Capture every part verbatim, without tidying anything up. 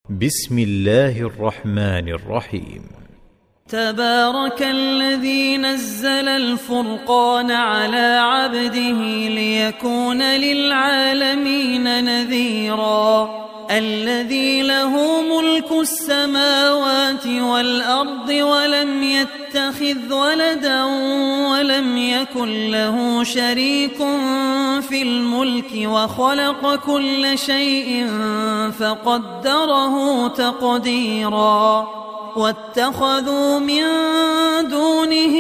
بسم الله الرحمن الرحيم. تبارك الذي نزل الفرقان على عبده ليكون للعالمين نذيرا الذي له ملك السماوات والأرض ولم يتخذ ولدا ولم يكن له شريك في الملك وخلق كل شيء فقدره تقديرا واتخذوا من دونه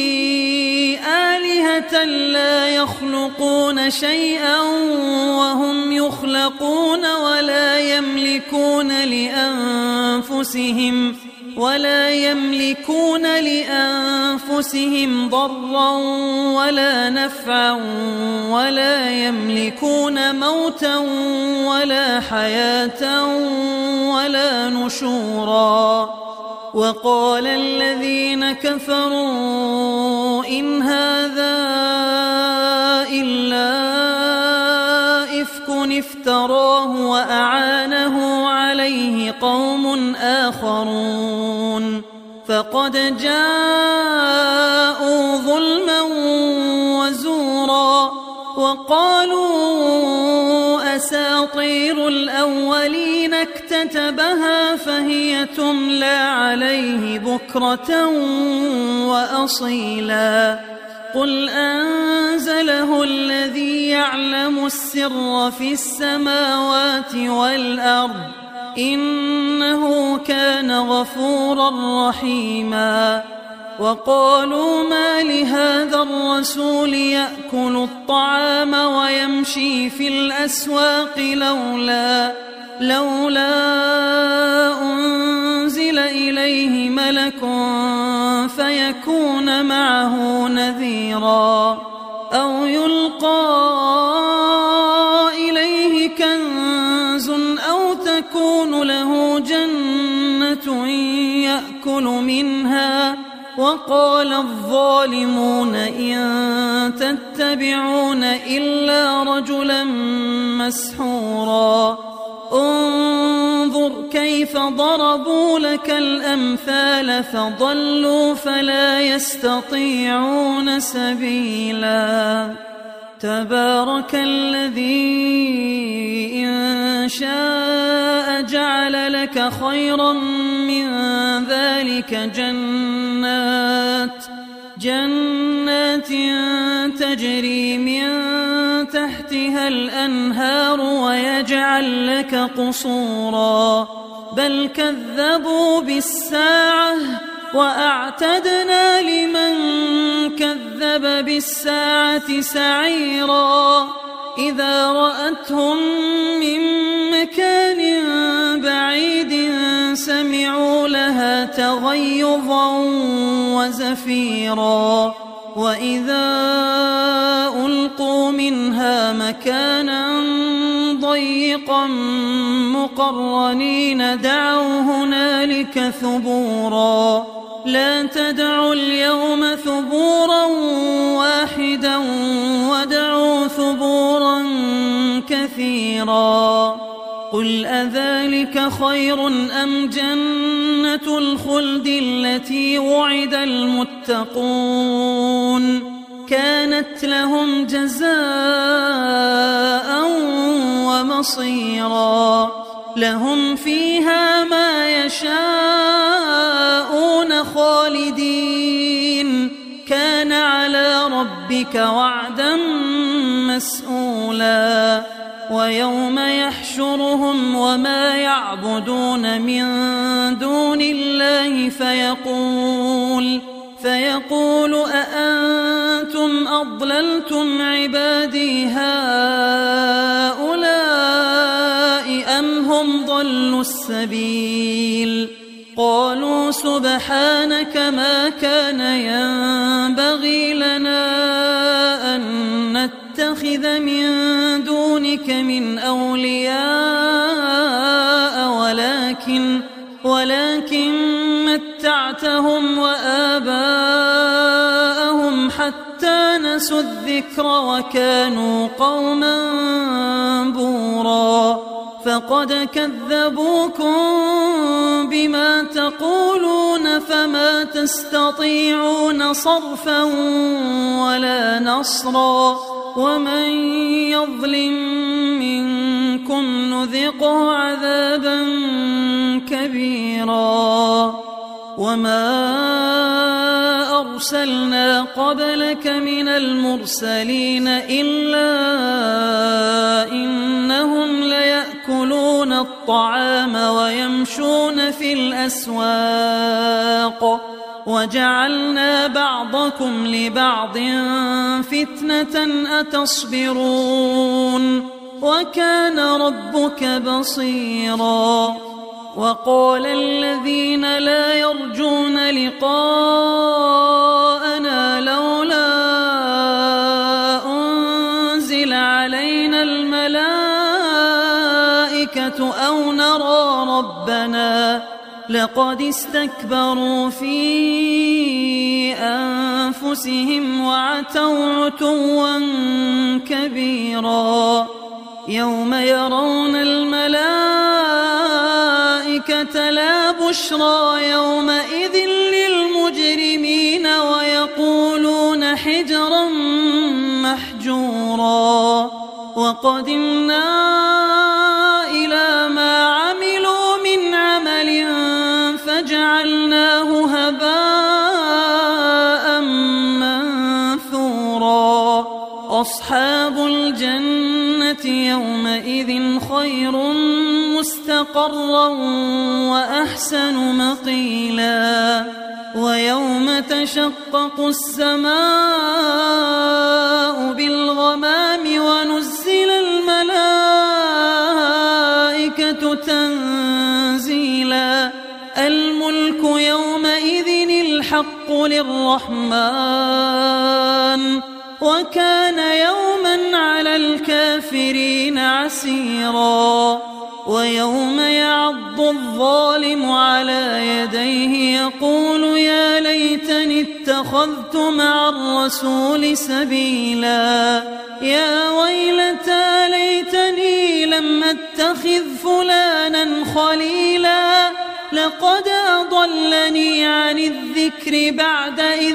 آلهة لا يخلقون شيئا وهم يخلقون ولا يملكون لأنفسهم ولا يملكون لأنفسهم ضرا ولا نفعا ولا يملكون موتا ولا حياة ولا نشورا. وقال الذين كفروا إن هذا إلا إفك افتراه وأعانه عليه قوم آخرون فقد جاءوا ظلما وزورا وقالوا أساطير الأولين اكتتبها فهي تملى عليه بكرة وأصيلا قل أنزله الذي يعلم السر في السماوات والأرض إنه كان غفورا رحيما. وقالوا ما لهذا الرسول يأكل الطعام ويمشي في الأسواق لولا لولا أنزل إليه ملك فيكون معه نذيرا أو يلقى إليه كنز أو تكون له جنة يأكل منها. وقال الظالمون إن تتبعون إلا رجلا مسحورا انظر كيف ضربوا لك الأمثال فضلوا فلا يستطيعون سبيلا. تبارك الذي إن شاء جعل لك خيرا من ذلك جنات جنات تجري من تحتها الأنهار ويجعل لك قصورا بل كذبوا بالساعة وأعتدنا لمن كذب بالساعة سعيرا إذا رأتهم من مكان بعيد سمعوا لها تغيظا وزفيرا وإذا ألقوا منها مكانا ضيقا مقرنين دعوا هنالك ثبورا لا تدعوا اليوم ثبورا واحدا وادعوا ثبورا كثيرا. قل أذلك خير أم جنة الخلد التي وعد المتقون كانت لهم جزاء ومصيرا لهم فيها ما يشاءون خالدين كان على ربك وعدا مسئولا. ويوم يحشرهم وما يعبدون من دون الله فيقول فيقول أأنتم أضللتم عبادي هؤلاء أم هم ضلوا السبيل قالوا سبحانك ما كان ينبغي لنا أن نتخذ من دونك من أولياء ولكن ولكن متعتهم وآباءهم حتى نسوا الذكر وكانوا قوما بورا فقد كذبوكم بما تقولون فما تستطيعون صرفا ولا نصرا ومن يظلم منكم نذقه عذابا كبيرا وما أرسلنا قبلك من المرسلين إلا إنهم ليأكلون الطعام ويمشون في الأسواق وجعلنا بعضكم لبعض فتنة أتصبرون وكان ربك بصيرا وقال الذين لا يرجون لقاءنا لولا أنزل علينا الملائكة أو نرى ربنا لقد استكبروا في أنفسهم وعتوا عتوا كبيرا يوم يرون الملائكة لا بشرى يومئذ للمجرمين ويقولون حجرا محجورا وقدمنا إلى ما عملوا من عمل فجعلناه هباء منثورا أصحاب الجنة يومئذ خير مستقرا وأحسن مقيلا ويوم تشقق السماء بالغمام ونزل الملائكة تنزيلا الملك يومئذ الحق للرحمن وكان يوما على الكافرين عسيرا ويوم يعض الظالم على يديه يقول يا ليتني اتخذت مع الرسول سبيلا يا ويلتى ليتني لم اتخذ فلانا خليلا لقد أضلني عن الذكر بعد إذ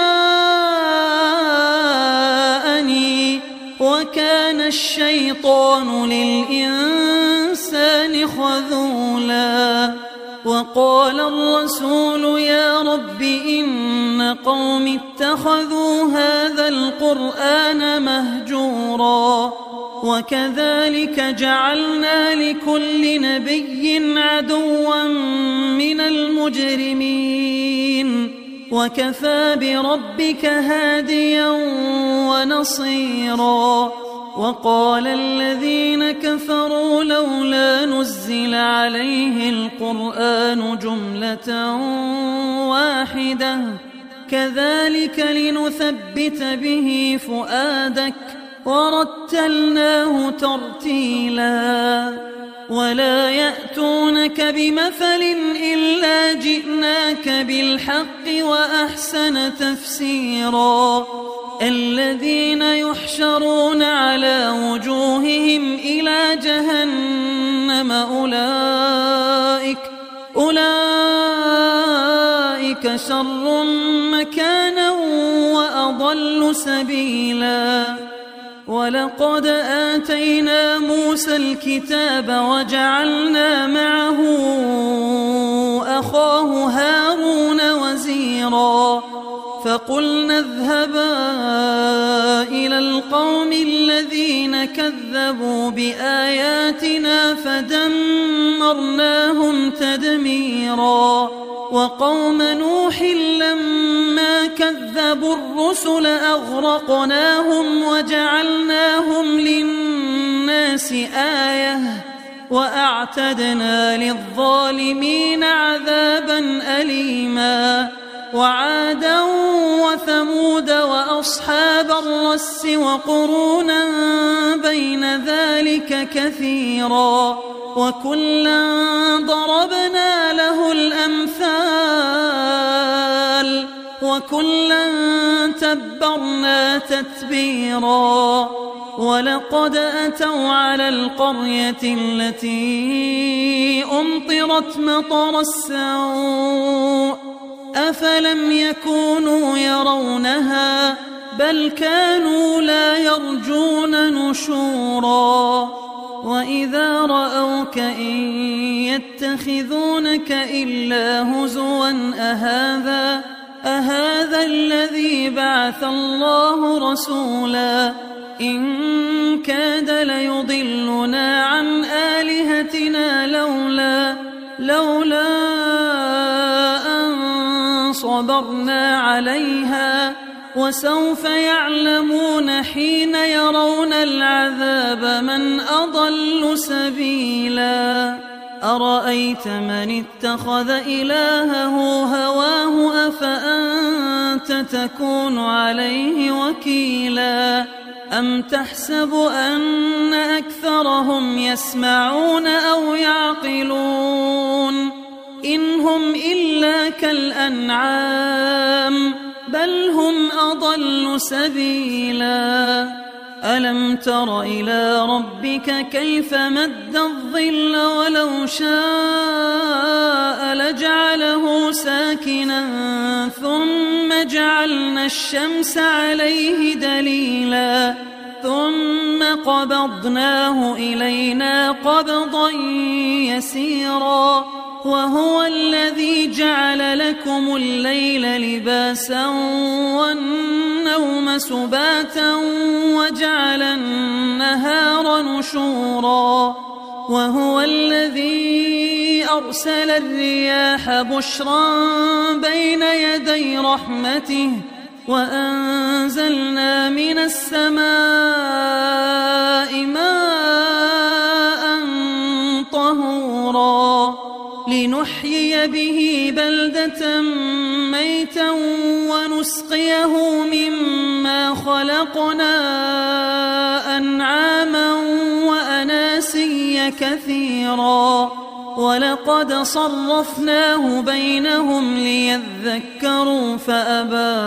جاءني وكان الشيطان للإنسان خذولا وقال الرسول يا رب إن قوم اتخذوا هذا القرآن مهجورا وكذلك جعلنا لكل نبي عدوا من المجرمين وكفى بربك هاديا ونصيرا وقال الذين كفروا لولا نزل عليه القرآن جملة واحدة كذلك لنثبت به فؤادك ورتلناه ترتيلا ولا يأتونك بمثل إلا جئناك بالحق وأحسن تفسيرا الذين يحشرون على وجوههم إلى جهنم أولئك أولئك شر مكانا وأضل سبيلا ولقد آتينا موسى الكتاب وجعلنا معه أخاه هارون وزيرا فقلنا اذهبا إلى القوم الذين كذبوا بآياتنا فدمرناهم تدميرا وقوم نوح لما كذبوا الرسل أغرقناهم وجعلناهم للناس آية وأعتدنا للظالمين عذابا أليما وعادا وثمود وأصحاب الرس وقرونا بين ذلك كثيرا وكلا ضربنا له الأمثال وكلا وكلا تبرنا تتبيرا ولقد أتوا على القرية التي أمطرت مطر السوء أفلم يكونوا يرونها بل كانوا لا يرجون نشورا وإذا رأوك إن يتخذونك إلا هزوا أهذا أهذا الذي بعث الله رسولا إن كاد ليضلنا عن آلهتنا لولا لولا أن صبرنا عليها وسوف يعلمون حين يرون العذاب من أضل سبيلا أرأيت من اتخذ إلهه هواه أفأنت تكون عليه وكيلا أم تحسب أن أكثرهم يسمعون أو يعقلون إن هم إلا كالأنعام بل هم أضل سبيلا ألم تر إلى ربك كيف مد الظل ولو شاء لجعله ساكنا ثم جعلنا الشمس عليه دليلا ثم قبضناه إلينا قبضا يسيرا وهو الذي جعل لكم الليل لباسا والنوم سباتا وجعل النهار نشورا وهو الذي أرسل الرياح بشرا بين يدي رحمته وأنزلنا من السماء ماء طهورا لنحيي به بلدة ميتا ونسقيه مما خلقنا أنعاما وأناسيا كثيرا ولقد صرفناه بينهم ليذكروا فأبى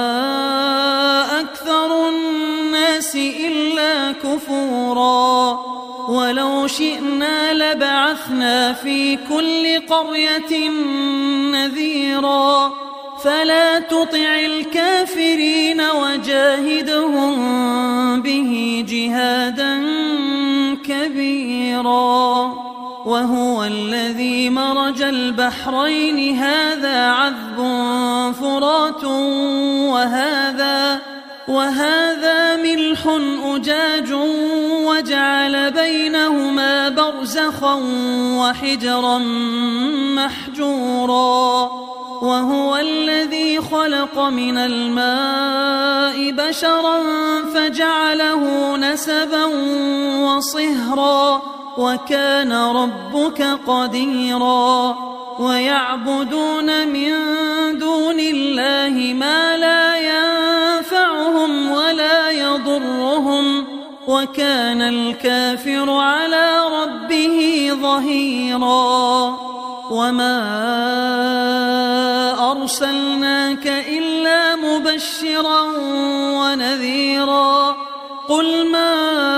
أكثر الناس إلا كفورا ولو شئنا لبعثنا في كل قرية نذيرا فلا تطع الكافرين وجاهدهم به جهادا كبيرا وهو الذي مرج البحرين هذا عذب فرات وهذا وهذا ملح أجاج وجعل بينهما برزخا وحجرا محجورا وهو الذي خلق من الماء بشرا فجعله نسبا وصهرا وكان ربك قديرا ويعبدون من دون الله ما لا ينفعهم ولا يضرهم وكان الكافر على ربه ظهيرا وما أرسلناك إلا مبشرا ونذيرا قل ما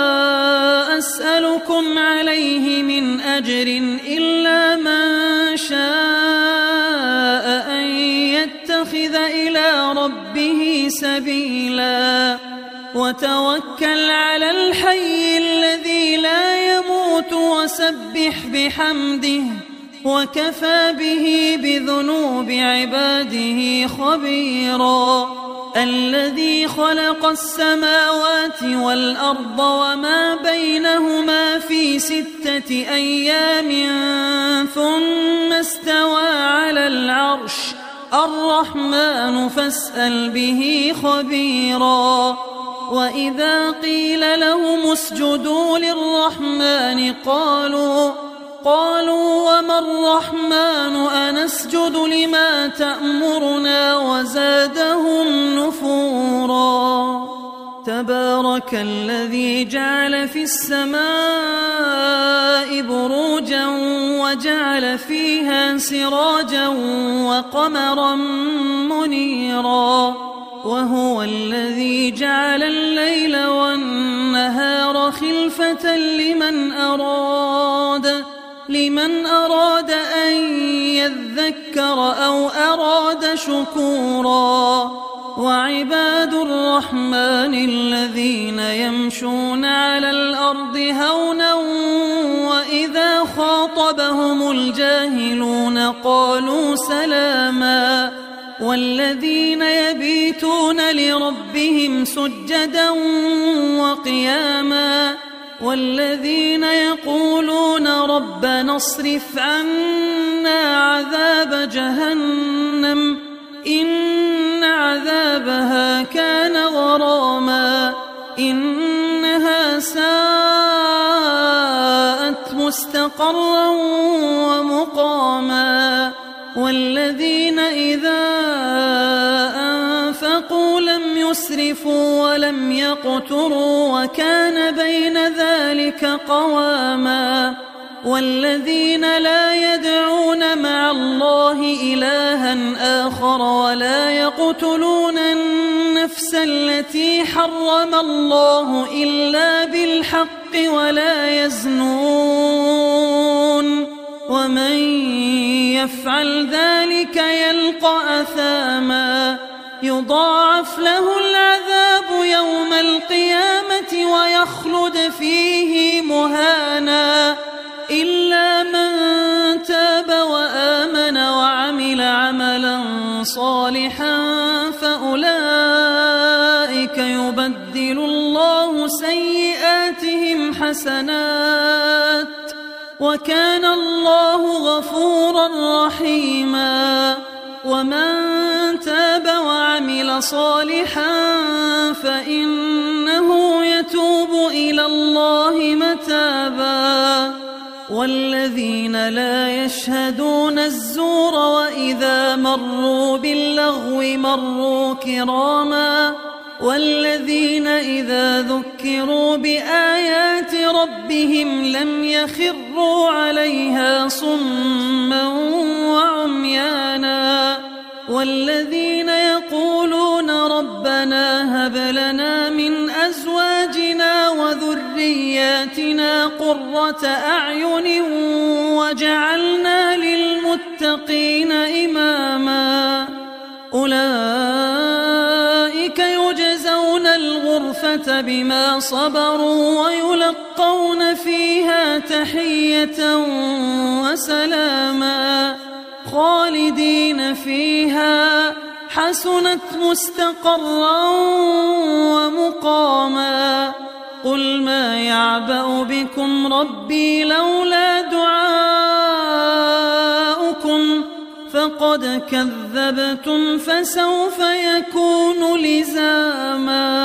أسألكم عليه من أجر إلا من شاء أن يتخذ إلى ربه سبيلا وتوكل على الحي الذي لا يموت وسبح بحمده وكفى به بذنوب عباده خبيرا الذي خلق السماوات والأرض وما بينهما في ستة أيام ثم استوى على العرش الرحمن فاسأل به خبيرا وإذا قيل لهم اسجدوا للرحمن قالوا قالوا وما الرحمن أنسجد لما تأمرنا وزادهم نفورا تبارك الذي جعل في السماء بروجا وجعل فيها سراجا وقمرا منيرا وهو الذي جعل الليل والنهار خلفة لمن أراد لمن أراد أن يذكر أو أراد شكورا وعباد الرحمن الذين يمشون على الأرض هونا وإذا خاطبهم الجاهلون قالوا سلاما والذين يبيتون لربهم سجدا وقياما والذين يقولون ربنا اصرف عنا عذاب جهنم إن عذابها كان غراما إنها ساءت مستقرا ومقاما والذين إذا أنفقوا لم يسرفوا ولم يقتروا وكان بين ذلك قواما والذين لا يدعون مع الله إلها آخر ولا يقتلون النفس التي حرم الله إلا بالحق ولا يزنون ومن يفعل ذلك يلقى أثاما يضاعف له العذاب يوم القيامة ويخلد فيه مهانا إلا من تاب وآمن وعمل عملا صالحا فأولئك يبدل الله سيئاتهم حسنات وكان الله غفورا رحيما ومن تاب وعمل صالحا فإنه يتوب إلى الله متابا والذين لا يشهدون الزور وإذا مروا باللغو مروا كراما والذين إذا ذكروا بآيات ربهم لم يخروا عليها صما وعميانا والذين يقولون ربنا هب لنا من أزواجنا وذرياتنا قرة أعين وجعلنا للمتقين إماما أولئك يجزون الغرفة بما صبروا ويلقون فيها تحية وسلاما خالدين فيها حسنت مستقرا ومقاما قل ما يعبأ بكم ربي لولا دعاؤكم فقد كذبتم فسوف يكون لزاما.